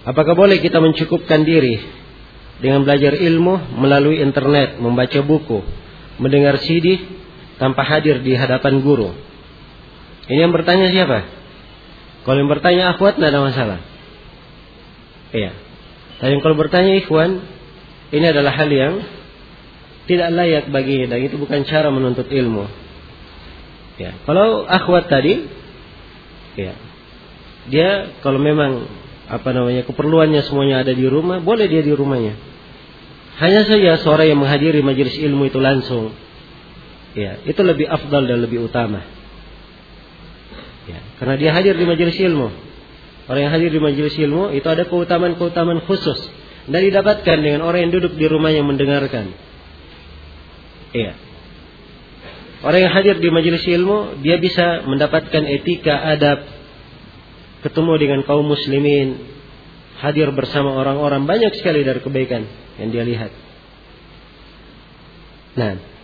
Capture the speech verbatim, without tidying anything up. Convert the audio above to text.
Apakah boleh kita mencukupkan diri dengan belajar ilmu melalui internet, membaca buku, mendengar C D tanpa hadir di hadapan guru? Ini yang bertanya siapa? Kalau yang bertanya akhwat tidak ada masalah. Iya. Tapi kalau bertanya ikhwan, ini adalah hal yang tidak layak baginya, dan itu bukan cara menuntut ilmu. Ya. Kalau akhwat tadi, ya, dia kalau memang apa namanya keperluannya semuanya ada di rumah, boleh dia di rumahnya. Hanya saja seorang yang menghadiri majelis ilmu itu langsung, ya, itu lebih afdal dan lebih utama. Ya, karena dia hadir di majelis ilmu. Orang yang hadir di majelis ilmu itu ada keutamaan-keutamaan khusus dan didapatkan dengan orang yang duduk di rumah yang mendengarkan. Iya. Orang yang hadir di majelis ilmu, dia bisa mendapatkan etika, adab, ketemu dengan kaum muslimin, hadir bersama orang-orang, banyak sekali dari kebaikan yang dia lihat. Nah,